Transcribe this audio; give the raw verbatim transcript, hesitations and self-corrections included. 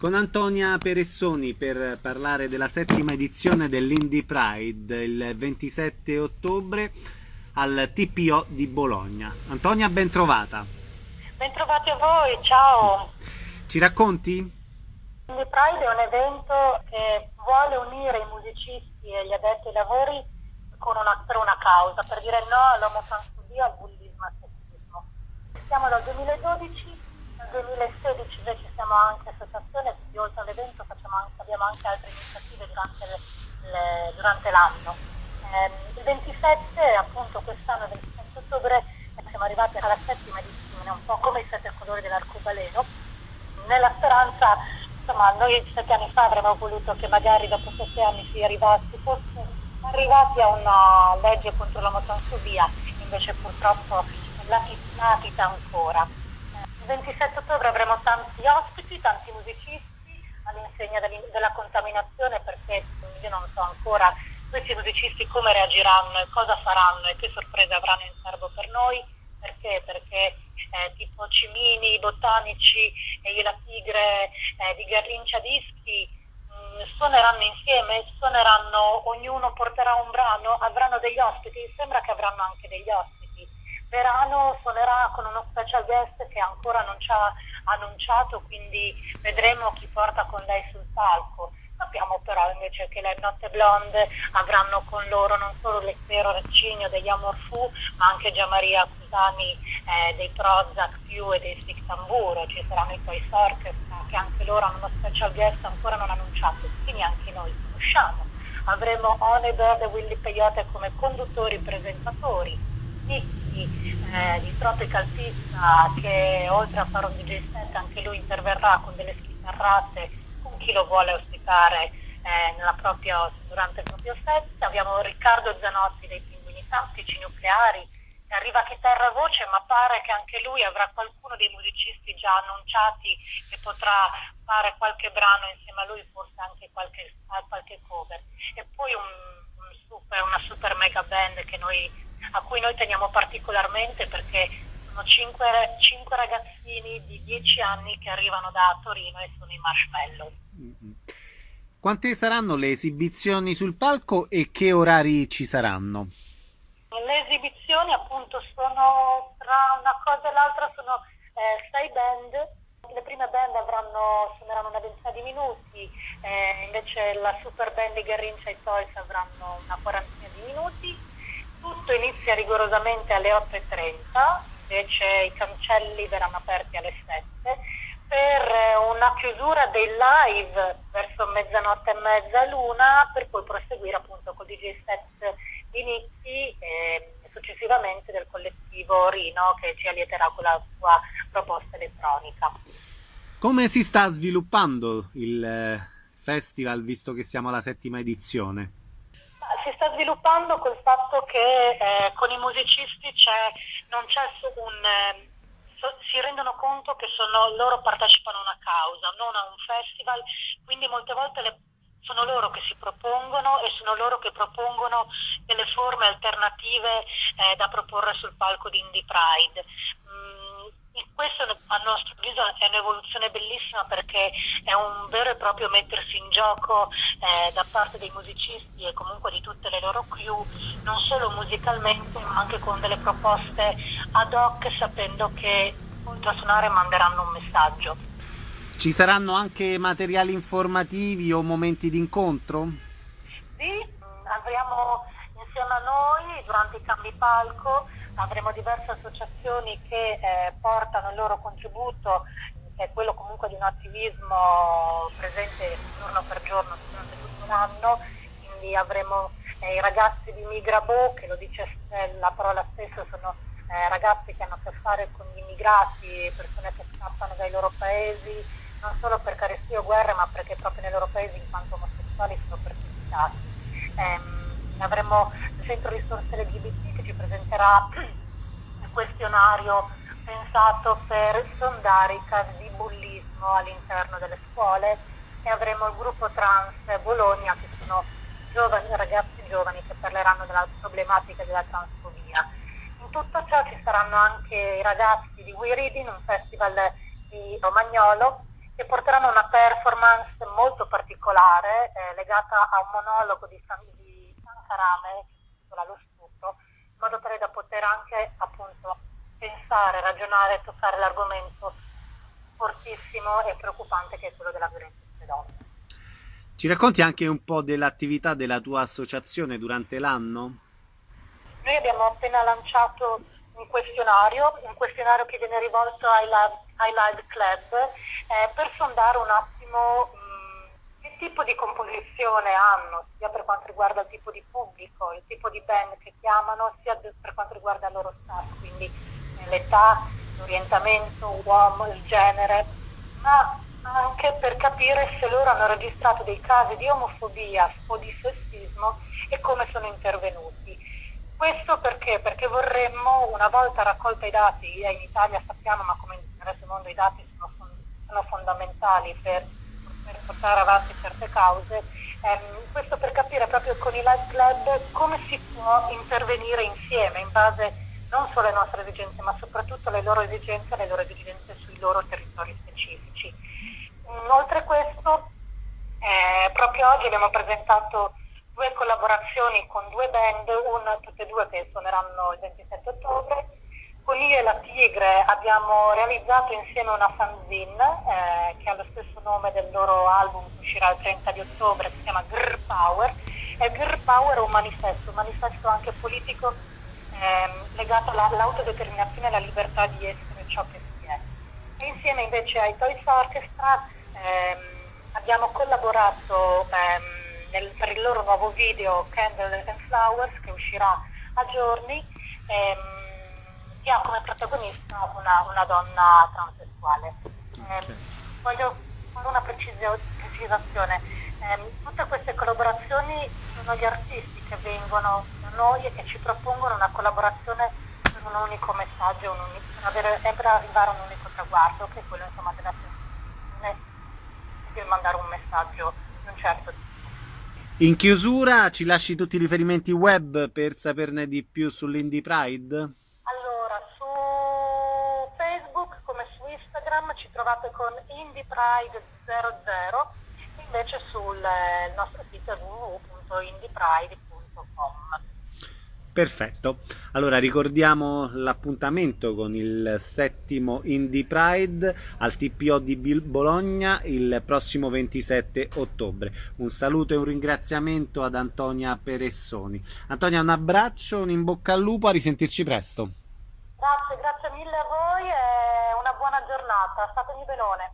con Antonia Peressoni per parlare della settima edizione dell'Indie Pride il ventisette ottobre al T P O di Bologna. Antonia, ben trovata. Bentrovati a voi, ciao. Ci racconti? Indie Pride è un evento che vuole unire i musicisti e gli addetti ai lavori con una, per una causa, per dire no all'omotransfobia, al bullismo e al sessismo. Siamo dal duemiladodici. Nel duemilasedici invece siamo anche associazione, quindi oltre all'evento facciamo anche, abbiamo anche altre iniziative durante, le, le, durante l'anno. Eh, il ventisette, appunto quest'anno, il ventisette ottobre, siamo arrivati alla settima edizione, un po' come i sette colori dell'arcobaleno, nella speranza, insomma, noi sette anni fa avremmo voluto che magari dopo sette anni si arrivassi, fosse arrivati a una legge contro l'omotransfobia, invece purtroppo latita ancora. Il ventisette ottobre avremo tanti ospiti, tanti musicisti, all'insegna della contaminazione, perché io non so ancora questi musicisti come reagiranno e cosa faranno e che sorprese avranno in serbo per noi. Perché? Perché eh, tipo Cimini, Botanici e Io la Tigre eh, di Garrincia Dischi mh, suoneranno insieme, suoneranno, ognuno porterà un brano, avranno degli ospiti, sembra che avranno anche degli ospiti. Verano suonerà con uno special guest che ancora non ci ha annunciato, quindi vedremo chi porta con lei sul palco. Sappiamo però invece che le Notte Blonde avranno con loro non solo l'Espero Recigno degli Amor Fu, ma anche Gianmaria Cusani eh, dei Prozac più e dei Stick Tamburo. Ci saranno i Toys Orchestra che anche loro hanno uno special guest ancora non annunciato, quindi anche noi conosciamo. Avremo One Bird e Willy Peyote come conduttori presentatori. Nicky eh, di Tropical Pizza, che oltre a fare un D J set anche lui interverrà con delle chitarrate con chi lo vuole ospitare eh, nella propria, durante il proprio set. Abbiamo Riccardo Zanotti dei Pinguini Tattici Nucleari che arriva a chitarra e voce, ma pare che anche lui avrà qualcuno dei musicisti già annunciati che potrà fare qualche brano insieme a lui, forse anche qualche, qualche cover. E poi un, un super, una super mega band che noi a cui noi teniamo particolarmente, perché sono cinque, cinque ragazzini di dieci anni che arrivano da Torino e sono i Marshmallow. Quante saranno le esibizioni sul palco e che orari ci saranno? Le esibizioni appunto sono, tra una cosa e l'altra, sono eh, sei band. Le prime band avranno, suoneranno una ventina di minuti, eh, invece la super band di Garrincia e Toys avranno una quarantina di minuti. Tutto inizia rigorosamente alle otto e trenta, invece i cancelli verranno aperti alle sette, per una chiusura dei live verso mezzanotte e mezza l'una, per poi proseguire appunto con il D J set di Nicky e successivamente del collettivo Rino, che ci allieterà con la sua proposta elettronica. Come si sta sviluppando il festival, visto che siamo alla settima edizione? Si sta sviluppando col fatto che eh, con i musicisti c'è, non c'è un, eh, so, si rendono conto che sono, loro partecipano a una causa, non a un festival, quindi molte volte le, sono loro che si propongono e sono loro che propongono delle forme alternative eh, da proporre sul palco di Indie Pride. Mm, Questo a nostro avviso è un'evoluzione bellissima, perché è un vero e proprio mettersi in gioco eh, da parte dei musicisti e comunque di tutte le loro crew, non solo musicalmente ma anche con delle proposte ad hoc, sapendo che oltre a suonare manderanno un messaggio. Ci saranno anche materiali informativi o momenti di incontro? Sì, avremo insieme a noi durante i cambi palco avremo diverse associazioni che eh, portano il loro contributo, che è quello comunque di un attivismo presente giorno per giorno durante tutto l'anno. Quindi avremo eh, i ragazzi di Migrabo, che lo dice la parola stessa, sono eh, ragazzi che hanno a che fare con gli immigrati, persone che scappano dai loro paesi, non solo per carestie o guerre, ma perché proprio nei loro paesi in quanto omosessuali sono perseguitati. Ehm, avremo il Centro Risorse L G B T che ci presenterà il questionario pensato per sondare i casi di bullismo all'interno delle scuole, e avremo il gruppo Trans Bologna, che sono giovani, ragazzi giovani che parleranno della problematica della transfobia. In tutto ciò ci saranno anche i ragazzi di We Reading, un festival di Romagnolo, che porteranno una performance dedicata a un monologo di, San, di Sankarame, che si intitola Lo stupro, in modo tale da poter anche appunto pensare, ragionare, toccare l'argomento fortissimo e preoccupante che è quello della violenza sulle donne. Ci racconti anche un po' dell'attività della tua associazione durante l'anno? Noi abbiamo appena lanciato un questionario, un questionario che viene rivolto ai Live, ai live Club eh, per sondare un attimo mh, che tipo di composizione hanno, sia per quanto riguarda il tipo di pubblico, il tipo di band che chiamano, sia per quanto riguarda il loro staff, quindi eh, l'età, l'orientamento, uomo, il genere, ma anche per capire se loro hanno registrato dei casi di omofobia o di sessismo e come sono intervenuti. Questo perché? Perché vorremmo, una volta raccolta i dati, e in Italia sappiamo, ma come nel resto del mondo i dati sono, sono fondamentali per, per portare avanti certe cause, ehm, questo per capire proprio con i Live Club come si può intervenire insieme in base non solo alle nostre esigenze, ma soprattutto alle loro esigenze e alle loro esigenze sui loro territori specifici. Oltre a questo, eh, proprio oggi abbiamo presentato due collaborazioni con due band, una, tutte e due che suoneranno il ventisette ottobre. Con Io e la Tigre abbiamo realizzato insieme una fanzine eh, che ha lo stesso nome del loro album che uscirà il trenta di ottobre, si chiama Girl Power. E Girl Power è un manifesto, un manifesto anche politico ehm, legato alla, all'autodeterminazione e alla libertà di essere ciò che si è. E insieme invece ai Toys Orchestra ehm, abbiamo collaborato ehm, nel, per il loro nuovo video Candle and Flowers, che uscirà a giorni, ehm, che ha come protagonista una, una donna transessuale. Eh, voglio fare una precisio, precisazione. Eh, tutte queste collaborazioni sono gli artisti che vengono da noi e che ci propongono una collaborazione per un unico messaggio, un unico, per, avere, per arrivare a un unico traguardo, che è quello insomma della sensazione di mandare un messaggio di un certo tipo. In chiusura ci lasci tutti i riferimenti web per saperne di più sull'Indie Pride? Allora, su Facebook come su Instagram ci trovate con Indie Pride zero zero, invece sul eh, nostro sito w w w punto indie pride punto com. Perfetto, allora ricordiamo l'appuntamento con il settimo Indie Pride al T P O di Bologna il prossimo ventisette ottobre. Un saluto e un ringraziamento ad Antonia Peressoni. Antonia, un abbraccio, un in bocca al lupo, a risentirci presto. Grazie, grazie mille a voi e una buona giornata, statemi benone.